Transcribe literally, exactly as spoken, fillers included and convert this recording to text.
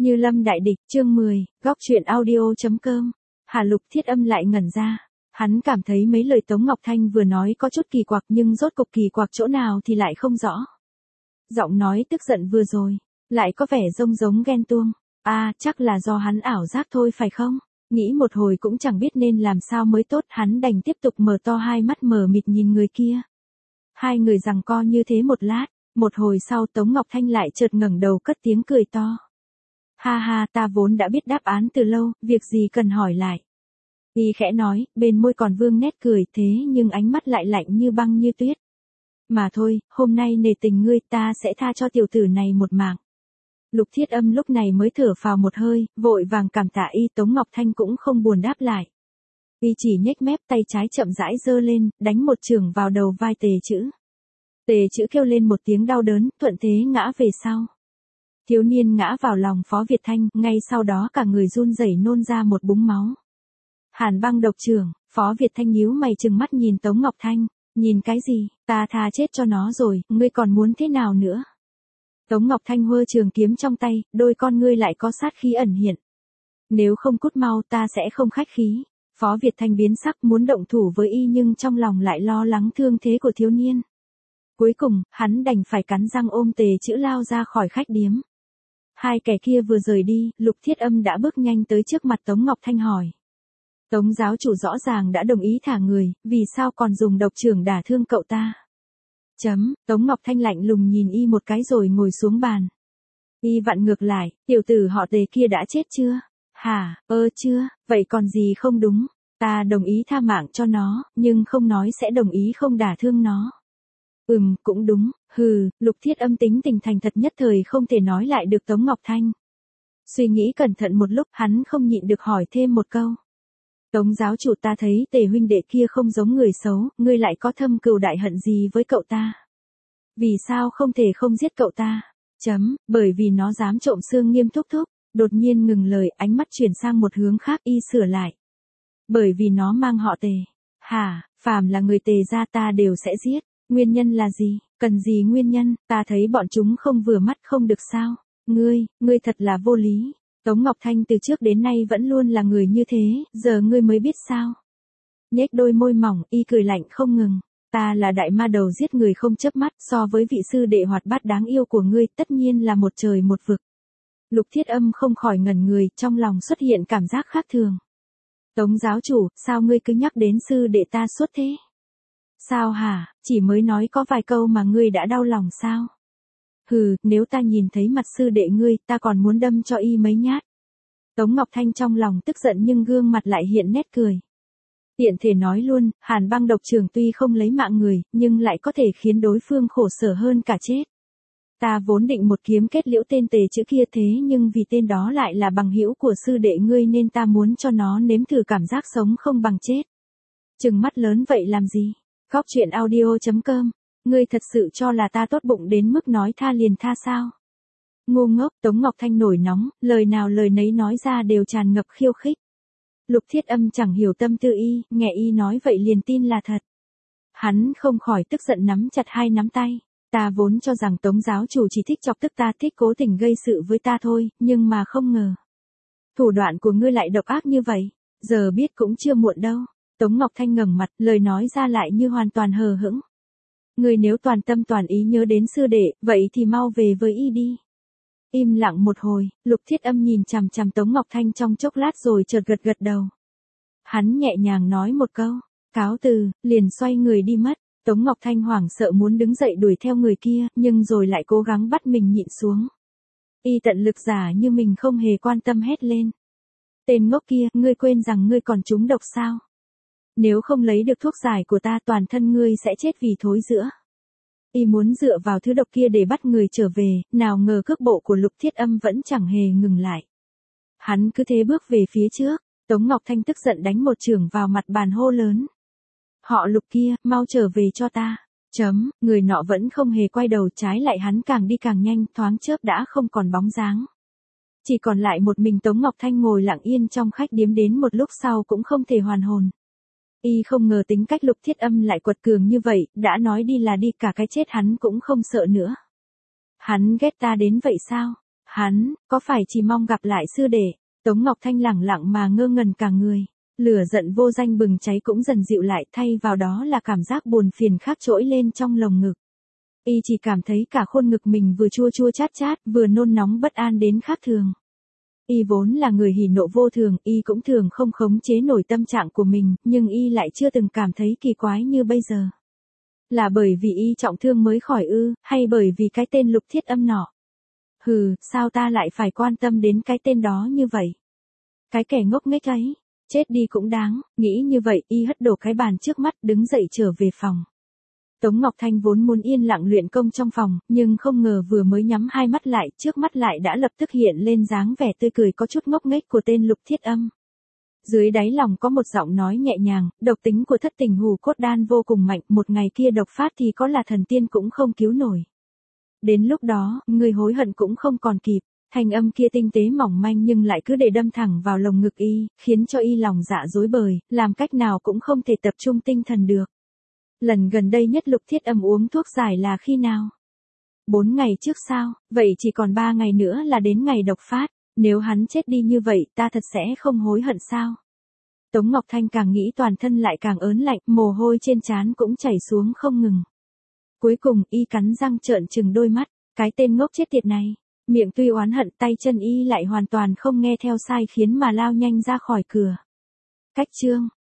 Như lâm đại địch, chương mười, góc truyện audio.com. Hà Lục Thiết Âm lại ngẩn ra. Hắn cảm thấy mấy lời Tống Ngọc Thanh vừa nói có chút kỳ quặc nhưng rốt cục kỳ quặc chỗ nào thì lại không rõ. Giọng nói tức giận vừa rồi, lại có vẻ rông giống ghen tuông. À, chắc là do hắn ảo giác thôi phải không? Nghĩ một hồi cũng chẳng biết nên làm sao mới tốt, hắn đành tiếp tục mở to hai mắt mờ mịt nhìn người kia. Hai người giằng co như thế một lát, một hồi sau Tống Ngọc Thanh lại chợt ngẩng đầu cất tiếng cười to. Ha ha, ta vốn đã biết đáp án từ lâu, việc gì cần hỏi lại. Y khẽ nói, bên môi còn vương nét cười thế nhưng ánh mắt lại lạnh như băng như tuyết. Mà thôi, hôm nay nể tình ngươi ta sẽ tha cho tiểu tử này một mạng. Lục Thiết Âm lúc này mới thở phào một hơi, vội vàng cảm tạ y. Tống Ngọc Thanh cũng không buồn đáp lại. Y chỉ nhếch mép, tay trái chậm rãi giơ lên, đánh một chưởng vào đầu vai Tề Chữ. Tề Chữ kêu lên một tiếng đau đớn, thuận thế ngã về sau. Thiếu niên ngã vào lòng Phó Việt Thanh, ngay sau đó cả người run rẩy nôn ra một búng máu. Hàn băng độc trưởng, Phó Việt Thanh nhíu mày trừng mắt nhìn Tống Ngọc Thanh, nhìn cái gì, ta tha chết cho nó rồi, ngươi còn muốn thế nào nữa? Tống Ngọc Thanh huơ trường kiếm trong tay, đôi con ngươi lại có sát khí ẩn hiện. Nếu không cút mau ta sẽ không khách khí. Phó Việt Thanh biến sắc muốn động thủ với y nhưng trong lòng lại lo lắng thương thế của thiếu niên. Cuối cùng, hắn đành phải cắn răng ôm Tề Chữ lao ra khỏi khách điếm. Hai kẻ kia vừa rời đi, Lục Thiết Âm đã bước nhanh tới trước mặt Tống Ngọc Thanh hỏi. Tống giáo chủ rõ ràng đã đồng ý thả người, vì sao còn dùng độc trưởng đả thương cậu ta? Chấm, Tống Ngọc Thanh lạnh lùng nhìn y một cái rồi ngồi xuống bàn. Y vặn ngược lại, tiểu tử họ Tề kia đã chết chưa? Hả, ơ chưa, vậy còn gì không đúng? Ta đồng ý tha mạng cho nó, nhưng không nói sẽ đồng ý không đả thương nó. Ừm, cũng đúng, hừ, Lục Thiết Âm tính tình thành thật nhất thời không thể nói lại được Tống Ngọc Thanh. Suy nghĩ cẩn thận một lúc hắn không nhịn được hỏi thêm một câu. Tống giáo chủ ta thấy Tề huynh đệ kia không giống người xấu, ngươi lại có thâm cừu đại hận gì với cậu ta? Vì sao không thể không giết cậu ta? Chấm, bởi vì nó dám trộm xương Nghiêm thúc thúc. Đột nhiên ngừng lời, ánh mắt chuyển sang một hướng khác, y sửa lại. Bởi vì nó mang họ Tề. Hả, phàm là người Tề gia ta đều sẽ giết. Nguyên nhân là gì? Cần gì nguyên nhân? Ta thấy bọn chúng không vừa mắt không được sao? Ngươi, ngươi thật là vô lý. Tống Ngọc Thanh từ trước đến nay vẫn luôn là người như thế, giờ ngươi mới biết sao? Nhếch đôi môi mỏng, y cười lạnh không ngừng. Ta là đại ma đầu giết người không chớp mắt, so với vị sư đệ hoạt bát đáng yêu của ngươi, tất nhiên là một trời một vực. Lục Thiết Âm không khỏi ngẩn người, trong lòng xuất hiện cảm giác khác thường. Tống giáo chủ, sao ngươi cứ nhắc đến sư đệ ta suốt thế? Sao hả, chỉ mới nói có vài câu mà ngươi đã đau lòng sao? Hừ, nếu ta nhìn thấy mặt sư đệ ngươi, ta còn muốn đâm cho y mấy nhát. Tống Ngọc Thanh trong lòng tức giận nhưng gương mặt lại hiện nét cười. Tiện thể nói luôn, Hàn băng độc trưởng tuy không lấy mạng người, nhưng lại có thể khiến đối phương khổ sở hơn cả chết. Ta vốn định một kiếm kết liễu tên Tề Chữ kia thế nhưng vì tên đó lại là bằng hữu của sư đệ ngươi nên ta muốn cho nó nếm thử cảm giác sống không bằng chết. Trừng mắt lớn vậy làm gì? Góc truyện audio.com. Ngươi thật sự cho là ta tốt bụng đến mức nói tha liền tha sao? Ngu ngốc, Tống Ngọc Thanh nổi nóng, lời nào lời nấy nói ra đều tràn ngập khiêu khích. Lục Thiết Âm chẳng hiểu tâm tư y, nghe y nói vậy liền tin là thật. Hắn không khỏi tức giận nắm chặt hai nắm tay. Ta vốn cho rằng Tống giáo chủ chỉ thích chọc tức ta, thích cố tình gây sự với ta thôi, nhưng mà không ngờ. Thủ đoạn của ngươi lại độc ác như vậy, giờ biết cũng chưa muộn đâu. Tống Ngọc Thanh ngẩng mặt, lời nói ra lại như hoàn toàn hờ hững. Ngươi nếu toàn tâm toàn ý nhớ đến sư đệ, vậy thì mau về với y đi. Im lặng một hồi, Lục Thiết Âm nhìn chằm chằm Tống Ngọc Thanh trong chốc lát rồi chợt gật gật đầu. Hắn nhẹ nhàng nói một câu, cáo từ, liền xoay người đi mất. Tống Ngọc Thanh hoảng sợ muốn đứng dậy đuổi theo người kia, nhưng rồi lại cố gắng bắt mình nhịn xuống. Y tận lực giả như mình không hề quan tâm hét lên. Tên ngốc kia, ngươi quên rằng ngươi còn trúng độc sao? Nếu không lấy được thuốc giải của ta toàn thân ngươi sẽ chết vì thối rữa. Y muốn dựa vào thứ độc kia để bắt người trở về, nào ngờ cước bộ của Lục Thiết Âm vẫn chẳng hề ngừng lại. Hắn cứ thế bước về phía trước, Tống Ngọc Thanh tức giận đánh một chưởng vào mặt bàn hô lớn. Họ Lục kia, mau trở về cho ta. Chấm, người nọ vẫn không hề quay đầu, trái lại hắn càng đi càng nhanh, thoáng chớp đã không còn bóng dáng. Chỉ còn lại một mình Tống Ngọc Thanh ngồi lặng yên trong khách điếm đến một lúc sau cũng không thể hoàn hồn. Y không ngờ tính cách Lục Thiết Âm lại quật cường như vậy, đã nói đi là đi, cả cái chết hắn cũng không sợ nữa. Hắn ghét ta đến vậy sao? Hắn, có phải chỉ mong gặp lại sư đệ? Tống Ngọc Thanh lẳng lặng mà ngơ ngẩn cả người. Lửa giận vô danh bừng cháy cũng dần dịu lại, thay vào đó là cảm giác buồn phiền khác trỗi lên trong lồng ngực. Y chỉ cảm thấy cả khuôn ngực mình vừa chua chua chát chát, vừa nôn nóng bất an đến khác thường. Y vốn là người hỉ nộ vô thường, Y cũng thường không khống chế nổi tâm trạng của mình, nhưng Y lại chưa từng cảm thấy kỳ quái như bây giờ. Là bởi vì Y trọng thương mới khỏi ư, hay bởi vì cái tên Lục Thiết Âm nọ? Hừ, sao ta lại phải quan tâm đến cái tên đó như vậy? Cái kẻ ngốc nghếch ấy, chết đi cũng đáng, nghĩ như vậy Y hất đổ cái bàn trước mắt đứng dậy trở về phòng. Tống Ngọc Thanh vốn muốn yên lặng luyện công trong phòng, nhưng không ngờ vừa mới nhắm hai mắt lại, trước mắt lại đã lập tức hiện lên dáng vẻ tươi cười có chút ngốc nghếch của tên Lục Thiết Âm. Dưới đáy lòng có một giọng nói nhẹ nhàng, độc tính của thất tình hù cốt đan vô cùng mạnh, một ngày kia độc phát thì có là thần tiên cũng không cứu nổi. Đến lúc đó, người hối hận cũng không còn kịp. Thanh âm kia tinh tế mỏng manh nhưng lại cứ để đâm thẳng vào lồng ngực Y, khiến cho Y lòng dạ rối bời, làm cách nào cũng không thể tập trung tinh thần được. Lần gần đây nhất Lục Thiết Âm uống thuốc giải là khi nào? Bốn ngày trước sao? Vậy chỉ còn ba ngày nữa là đến ngày độc phát. Nếu hắn chết đi như vậy ta thật sẽ không hối hận sao? Tống Ngọc Thanh càng nghĩ toàn thân lại càng ớn lạnh, mồ hôi trên trán cũng chảy xuống không ngừng. Cuối cùng Y cắn răng trợn trừng đôi mắt, cái tên ngốc chết tiệt này. Miệng tuy oán hận, tay chân Y lại hoàn toàn không nghe theo sai khiến mà lao nhanh ra khỏi cửa. Cách chương